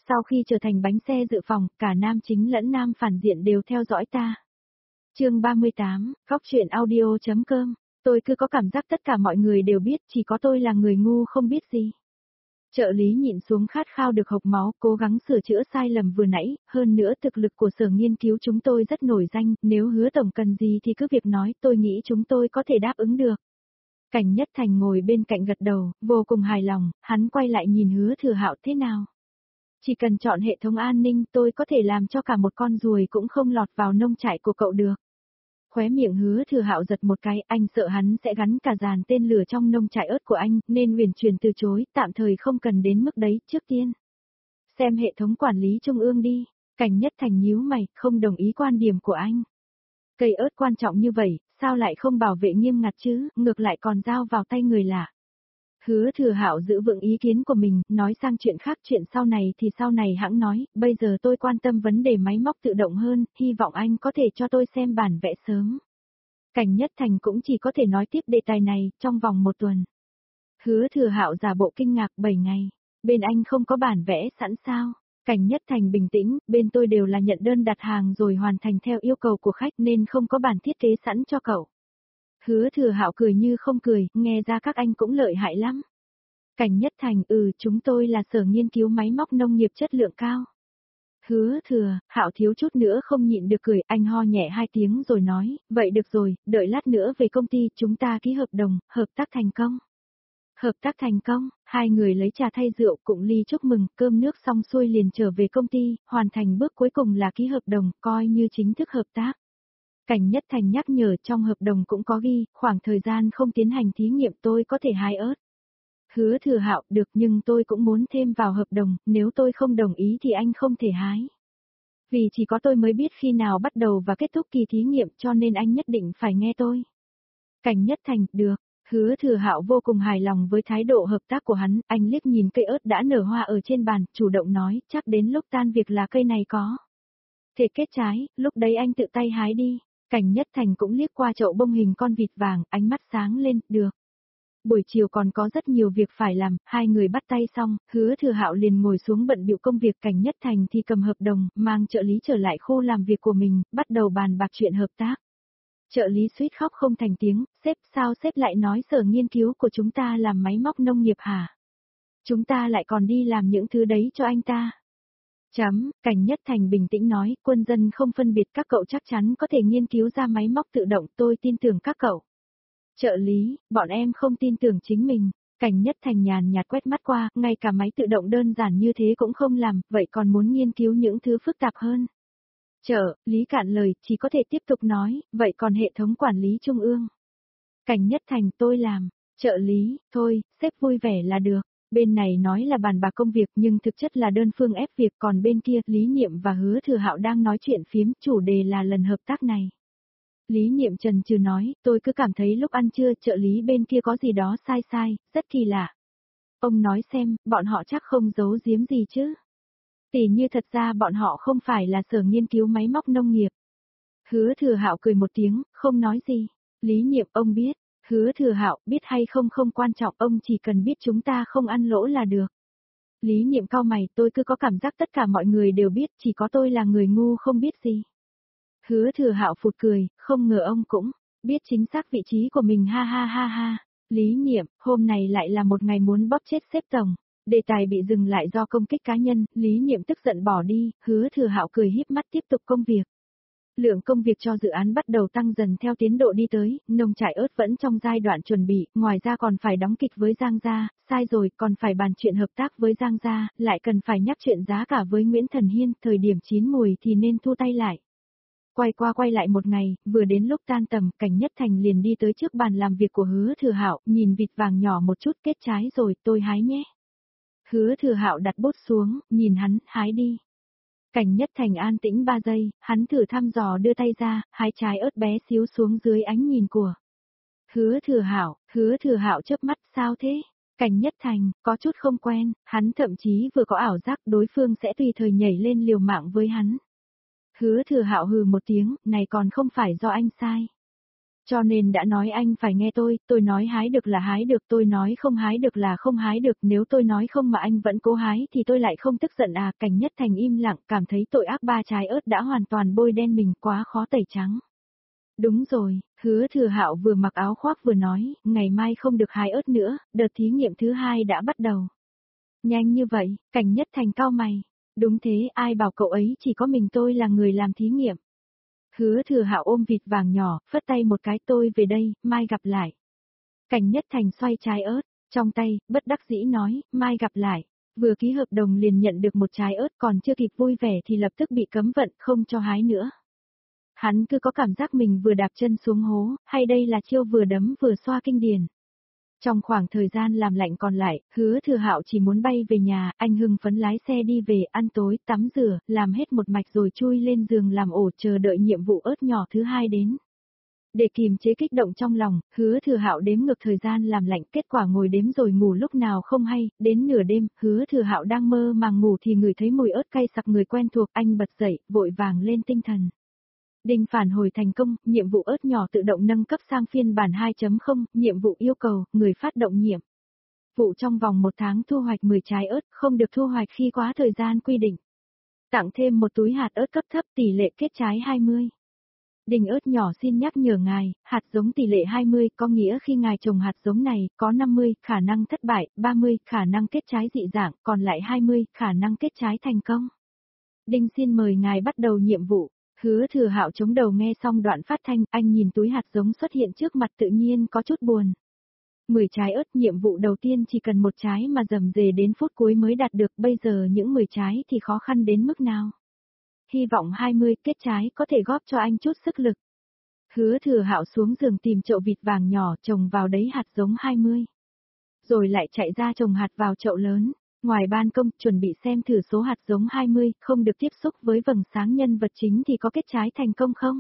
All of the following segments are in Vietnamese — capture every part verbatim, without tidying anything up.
Sau khi trở thành bánh xe dự phòng, cả nam chính lẫn nam phản diện đều theo dõi ta. Chương ba mươi tám, Góc truyện audio.com. Tôi cứ có cảm giác tất cả mọi người đều biết, chỉ có tôi là người ngu không biết gì. Trợ lý nhịn xuống khát khao được hộc máu, cố gắng sửa chữa sai lầm vừa nãy, hơn nữa thực lực của sở nghiên cứu chúng tôi rất nổi danh, nếu Hứa tổng cần gì thì cứ việc nói, tôi nghĩ chúng tôi có thể đáp ứng được. Cảnh Nhất Thành ngồi bên cạnh gật đầu, vô cùng hài lòng, hắn quay lại nhìn Hứa Thừa Hạo thế nào. Chỉ cần chọn hệ thống an ninh tôi có thể làm cho cả một con ruồi cũng không lọt vào nông trại của cậu được. Khóe miệng Hứa Thừa Hạo giật một cái, anh sợ hắn sẽ gắn cả dàn tên lửa trong nông trại ớt của anh, nên huyền truyền từ chối, tạm thời không cần đến mức đấy, trước tiên. Xem hệ thống quản lý trung ương đi, Cảnh Nhất Thành nhíu mày, không đồng ý quan điểm của anh. Cây ớt quan trọng như vậy, sao lại không bảo vệ nghiêm ngặt chứ, ngược lại còn giao vào tay người lạ. Hứa Thừa Hạo giữ vững ý kiến của mình, nói sang chuyện khác, chuyện sau này thì sau này hãng nói, bây giờ tôi quan tâm vấn đề máy móc tự động hơn, hy vọng anh có thể cho tôi xem bản vẽ sớm. Cảnh Nhất Thành cũng chỉ có thể nói tiếp đề tài này, trong vòng một tuần. Hứa Thừa Hạo giả bộ kinh ngạc, bảy ngày, bên anh không có bản vẽ sẵn sao? Cảnh Nhất Thành bình tĩnh, bên tôi đều là nhận đơn đặt hàng rồi hoàn thành theo yêu cầu của khách nên không có bản thiết kế sẵn cho cậu. Hứa Thừa Hạo cười như không cười, nghe ra các anh cũng lợi hại lắm. Cảnh Nhất Thành, ừ, chúng tôi là sở nghiên cứu máy móc nông nghiệp chất lượng cao. Hứa Thừa, Hạo thiếu chút nữa không nhịn được cười, anh ho nhẹ hai tiếng rồi nói, vậy được rồi, đợi lát nữa về công ty chúng ta ký hợp đồng, hợp tác thành công. Hợp tác thành công, hai người lấy trà thay rượu cùng ly chúc mừng, cơm nước xong xuôi liền trở về công ty, hoàn thành bước cuối cùng là ký hợp đồng, coi như chính thức hợp tác. Cảnh Nhất Thành nhắc nhở trong hợp đồng cũng có ghi, khoảng thời gian không tiến hành thí nghiệm tôi có thể hái ớt. Hứa Thừa Hạo, được, nhưng tôi cũng muốn thêm vào hợp đồng, nếu tôi không đồng ý thì anh không thể hái. Vì chỉ có tôi mới biết khi nào bắt đầu và kết thúc kỳ thí nghiệm cho nên anh nhất định phải nghe tôi. Cảnh Nhất Thành, được. Hứa Thừa Hạo vô cùng hài lòng với thái độ hợp tác của hắn, anh liếc nhìn cây ớt đã nở hoa ở trên bàn, chủ động nói, chắc đến lúc tan việc là cây này có thể kết trái, lúc đấy anh tự tay hái đi. Cảnh Nhất Thành cũng liếc qua chậu bông hình con vịt vàng, ánh mắt sáng lên, được. Buổi chiều còn có rất nhiều việc phải làm, hai người bắt tay xong, Hứa Thừa Hạo liền ngồi xuống bận bịu công việc, Cảnh Nhất Thành thì cầm hợp đồng, mang trợ lý trở lại khu làm việc của mình, bắt đầu bàn bạc chuyện hợp tác. Trợ lý suýt khóc không thành tiếng, sếp, sao sếp lại nói sở nghiên cứu của chúng ta làm máy móc nông nghiệp hả? Chúng ta lại còn đi làm những thứ đấy cho anh ta. Chấm, Cảnh Nhất Thành bình tĩnh nói, quân dân không phân biệt, các cậu chắc chắn có thể nghiên cứu ra máy móc tự động, tôi tin tưởng các cậu. Trợ lý, bọn em không tin tưởng chính mình. Cảnh Nhất Thành nhàn nhạt quét mắt qua, ngay cả máy tự động đơn giản như thế cũng không làm, vậy còn muốn nghiên cứu những thứ phức tạp hơn. Trợ lý cạn lời, chỉ có thể tiếp tục nói, vậy còn hệ thống quản lý trung ương. Cảnh Nhất Thành, tôi làm. Trợ lý, thôi, sếp vui vẻ là được. Bên này nói là bàn bạc công việc nhưng thực chất là đơn phương ép việc, còn bên kia, Lý Niệm và Hứa Thừa Hạo đang nói chuyện phiếm, chủ đề là lần hợp tác này. Lý Niệm chần chừ nói, tôi cứ cảm thấy lúc ăn trưa trợ lý bên kia có gì đó sai sai, rất kỳ lạ. Ông nói xem, bọn họ chắc không giấu giếm gì chứ. Tỉ như thật ra bọn họ không phải là sở nghiên cứu máy móc nông nghiệp. Hứa Thừa Hạo cười một tiếng, không nói gì. Lý Niệm, ông biết. Hứa Thừa Hạo, biết hay không không quan trọng, ông chỉ cần biết chúng ta không ăn lỗ là được. Lý Niệm cau mày, tôi cứ có cảm giác tất cả mọi người đều biết, chỉ có tôi là người ngu không biết gì. Hứa Thừa Hạo phụt cười, không ngờ ông cũng biết chính xác vị trí của mình, ha ha ha ha. Lý Niệm, hôm này lại là một ngày muốn bóp chết sếp tổng. Đề tài bị dừng lại do công kích cá nhân, Lý Niệm tức giận bỏ đi, Hứa Thừa Hạo cười híp mắt tiếp tục công việc. Lượng công việc cho dự án bắt đầu tăng dần theo tiến độ đi tới, nông trại ớt vẫn trong giai đoạn chuẩn bị, ngoài ra còn phải đóng kịch với Giang Gia, sai rồi, còn phải bàn chuyện hợp tác với Giang Gia, lại cần phải nhắc chuyện giá cả với Nguyễn Thần Hiên, thời điểm chín mùi thì nên thu tay lại. Quay qua quay lại một ngày, vừa đến lúc tan tầm, Cảnh Nhất Thành liền đi tới trước bàn làm việc của Hứa Thừa Hạo, nhìn vịt vàng nhỏ một chút, kết trái rồi, tôi hái nhé. Hứa Thừa Hạo đặt bút xuống, nhìn hắn, hái đi. Cảnh Nhất Thành an tĩnh ba giây, hắn thử thăm dò đưa tay ra, hái trái ớt bé xíu xuống dưới ánh nhìn của Hứa Thừa Hạo. Hứa Thừa Hạo chớp mắt, sao thế? Cảnh Nhất Thành có chút không quen, hắn thậm chí vừa có ảo giác đối phương sẽ tùy thời nhảy lên liều mạng với hắn. Hứa Thừa Hạo hừ một tiếng, này còn không phải do anh sai. Cho nên đã nói anh phải nghe tôi, tôi nói hái được là hái được, tôi nói không hái được là không hái được, nếu tôi nói không mà anh vẫn cố hái thì tôi lại không tức giận à. Cảnh Nhất Thành im lặng, cảm thấy tội ác, ba trái ớt đã hoàn toàn bôi đen mình, quá khó tẩy trắng. Đúng rồi, Hứa Thừa Hạo vừa mặc áo khoác vừa nói, ngày mai không được hái ớt nữa, đợt thí nghiệm thứ hai đã bắt đầu. Nhanh như vậy, Cảnh Nhất Thành cau mày. Đúng thế, ai bảo cậu ấy chỉ có mình tôi là người làm thí nghiệm. Hứa Thừa Hạo ôm vịt vàng nhỏ, phất tay một cái, tôi về đây, mai gặp lại. Cảnh Nhất Thành xoay trái ớt, trong tay, bất đắc dĩ nói, mai gặp lại. Vừa ký hợp đồng liền nhận được một trái ớt, còn chưa kịp vui vẻ thì lập tức bị cấm vận, không cho hái nữa. Hắn cứ có cảm giác mình vừa đạp chân xuống hố, hay đây là chiêu vừa đấm vừa xoa kinh điển. Trong khoảng thời gian làm lạnh còn lại, Hứa Thừa Hạo chỉ muốn bay về nhà, anh hưng phấn lái xe đi về, ăn tối, tắm rửa, làm hết một mạch rồi chui lên giường làm ổ chờ đợi nhiệm vụ ớt nhỏ thứ hai đến. Để kìm chế kích động trong lòng, Hứa Thừa Hạo đếm ngược thời gian làm lạnh, kết quả ngồi đếm rồi ngủ lúc nào không hay, đến nửa đêm, Hứa Thừa Hạo đang mơ màng ngủ thì ngửi thấy mùi ớt cay sặc người quen thuộc, anh bật dậy, vội vàng lên tinh thần. Đinh phản hồi thành công, nhiệm vụ ớt nhỏ tự động nâng cấp sang phiên bản hai chấm không, nhiệm vụ yêu cầu, người phát động nhiệm vụ trong vòng một tháng thu hoạch mười trái ớt, không được thu hoạch khi quá thời gian quy định. Tặng thêm một túi hạt ớt cấp thấp tỷ lệ kết trái hai mươi. Đinh ớt nhỏ xin nhắc nhở ngài, hạt giống tỷ lệ hai mươi có nghĩa khi ngài trồng hạt giống này, có năm mươi khả năng thất bại, ba mươi khả năng kết trái dị dạng, còn lại hai mươi khả năng kết trái thành công. Đinh xin mời ngài bắt đầu nhiệm vụ. Hứa Thừa Hạo chống đầu nghe xong đoạn phát thanh, anh nhìn túi hạt giống xuất hiện trước mặt tự nhiên có chút buồn. mười trái ớt, nhiệm vụ đầu tiên chỉ cần một trái mà rầm rề đến phút cuối mới đạt được, bây giờ những mười trái thì khó khăn đến mức nào. Hy vọng hai mươi kết trái có thể góp cho anh chút sức lực. Hứa Thừa Hạo xuống giường tìm chậu vịt vàng nhỏ trồng vào đấy hạt giống hai mươi. Rồi lại chạy ra trồng hạt vào chậu lớn. Ngoài ban công, chuẩn bị xem thử số hạt giống hai mươi, không được tiếp xúc với vầng sáng nhân vật chính thì có kết trái thành công không?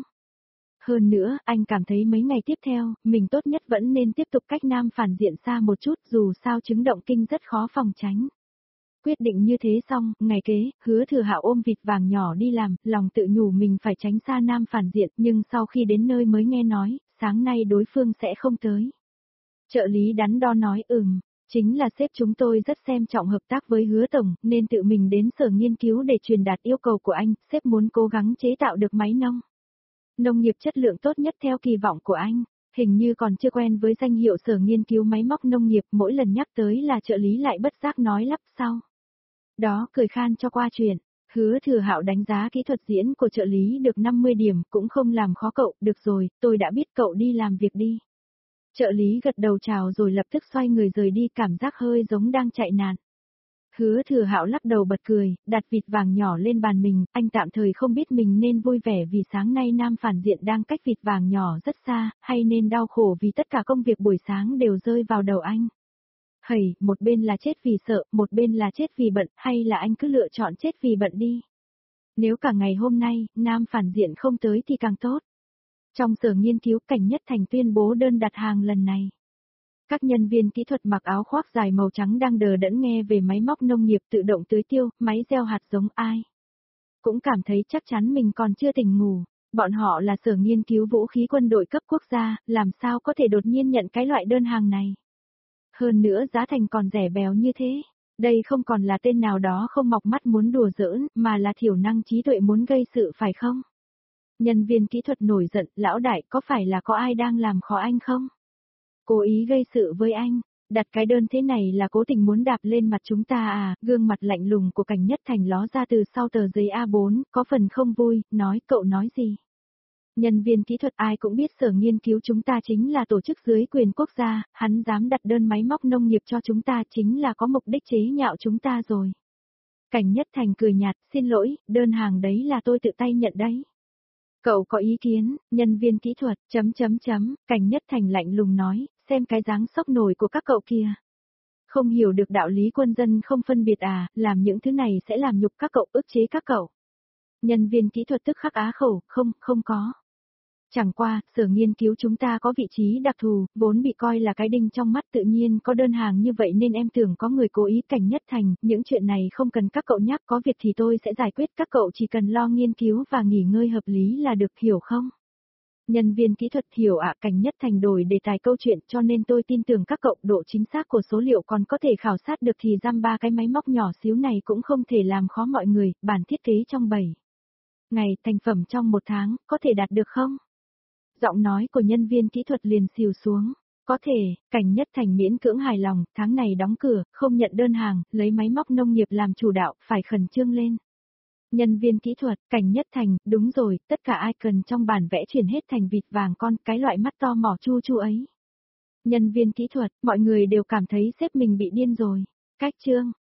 Hơn nữa, anh cảm thấy mấy ngày tiếp theo, mình tốt nhất vẫn nên tiếp tục cách nam phản diện xa một chút, dù sao chứng động kinh rất khó phòng tránh. Quyết định như thế xong, ngày kế, Hứa Thừa Hạo ôm vịt vàng nhỏ đi làm, lòng tự nhủ mình phải tránh xa nam phản diện, nhưng sau khi đến nơi mới nghe nói, sáng nay đối phương sẽ không tới. Trợ lý đắn đo nói ừm. Chính là sếp chúng tôi rất xem trọng hợp tác với Hứa Tổng, nên tự mình đến sở nghiên cứu để truyền đạt yêu cầu của anh, sếp muốn cố gắng chế tạo được máy nông. Nông nghiệp chất lượng tốt nhất theo kỳ vọng của anh, hình như còn chưa quen với danh hiệu sở nghiên cứu máy móc nông nghiệp, mỗi lần nhắc tới là trợ lý lại bất giác nói lắp sau. Đó, cười khan cho qua chuyện, Hứa Thừa Hạo đánh giá kỹ thuật diễn của trợ lý được năm mươi điểm, cũng không làm khó cậu, được rồi, tôi đã biết cậu đi làm việc đi. Trợ lý gật đầu chào rồi lập tức xoay người rời đi, cảm giác hơi giống đang chạy nạn. Hứa Thừa Hạo lắc đầu bật cười, đặt vịt vàng nhỏ lên bàn mình, anh tạm thời không biết mình nên vui vẻ vì sáng nay nam phản diện đang cách vịt vàng nhỏ rất xa, hay nên đau khổ vì tất cả công việc buổi sáng đều rơi vào đầu anh. Hầy, một bên là chết vì sợ, một bên là chết vì bận, hay là anh cứ lựa chọn chết vì bận đi. Nếu cả ngày hôm nay, nam phản diện không tới thì càng tốt. Trong sở nghiên cứu, Cảnh Nhất Thành tuyên bố đơn đặt hàng lần này. Các nhân viên kỹ thuật mặc áo khoác dài màu trắng đang đờ đẫn nghe về máy móc nông nghiệp tự động tưới tiêu, máy gieo hạt giống ai. Cũng cảm thấy chắc chắn mình còn chưa tỉnh ngủ. Bọn họ là sở nghiên cứu vũ khí quân đội cấp quốc gia, làm sao có thể đột nhiên nhận cái loại đơn hàng này. Hơn nữa giá thành còn rẻ bèo như thế. Đây không còn là tên nào đó không mọc mắt muốn đùa giỡn, mà là thiểu năng trí tuệ muốn gây sự phải không? Nhân viên kỹ thuật nổi giận, lão đại có phải là có ai đang làm khó anh không? Cố ý gây sự với anh, đặt cái đơn thế này là cố tình muốn đạp lên mặt chúng ta à, gương mặt lạnh lùng của Cảnh Nhất Thành ló ra từ sau tờ giấy a bốn, có phần không vui, nói cậu nói gì? Nhân viên kỹ thuật ai cũng biết sở nghiên cứu chúng ta chính là tổ chức dưới quyền quốc gia, hắn dám đặt đơn máy móc nông nghiệp cho chúng ta chính là có mục đích chế nhạo chúng ta rồi. Cảnh Nhất Thành cười nhạt, xin lỗi, đơn hàng đấy là tôi tự tay nhận đấy. Cậu có ý kiến, nhân viên kỹ thuật, chấm chấm chấm, Cảnh Nhất Thành lạnh lùng nói, xem cái dáng sốc nổi của các cậu kia. Không hiểu được đạo lý quân dân không phân biệt à, làm những thứ này sẽ làm nhục các cậu, ức chế các cậu. Nhân viên kỹ thuật tức khắc á khẩu, không, không có. Chẳng qua, sở nghiên cứu chúng ta có vị trí đặc thù, vốn bị coi là cái đinh trong mắt tự nhiên có đơn hàng như vậy nên em tưởng có người cố ý. Cảnh Nhất Thành, những chuyện này không cần các cậu nhắc, có việc thì tôi sẽ giải quyết, các cậu chỉ cần lo nghiên cứu và nghỉ ngơi hợp lý là được, hiểu không? Nhân viên kỹ thuật hiểu ạ, Cảnh Nhất Thành đổi đề tài câu chuyện cho nên tôi tin tưởng các cậu, độ chính xác của số liệu còn có thể khảo sát được thì giam ba cái máy móc nhỏ xíu này cũng không thể làm khó mọi người, bản thiết kế trong bảy ngày, thành phẩm trong một tháng, có thể đạt được không? Giọng nói của nhân viên kỹ thuật liền xìu xuống. Có thể, Cảnh Nhất Thành miễn cưỡng hài lòng, tháng này đóng cửa, không nhận đơn hàng, lấy máy móc nông nghiệp làm chủ đạo, phải khẩn trương lên. Nhân viên kỹ thuật, Cảnh Nhất Thành, đúng rồi, tất cả icon trong bản vẽ chuyển hết thành vịt vàng con, cái loại mắt to mỏ chu chu ấy. Nhân viên kỹ thuật, mọi người đều cảm thấy sếp mình bị điên rồi. Cách chương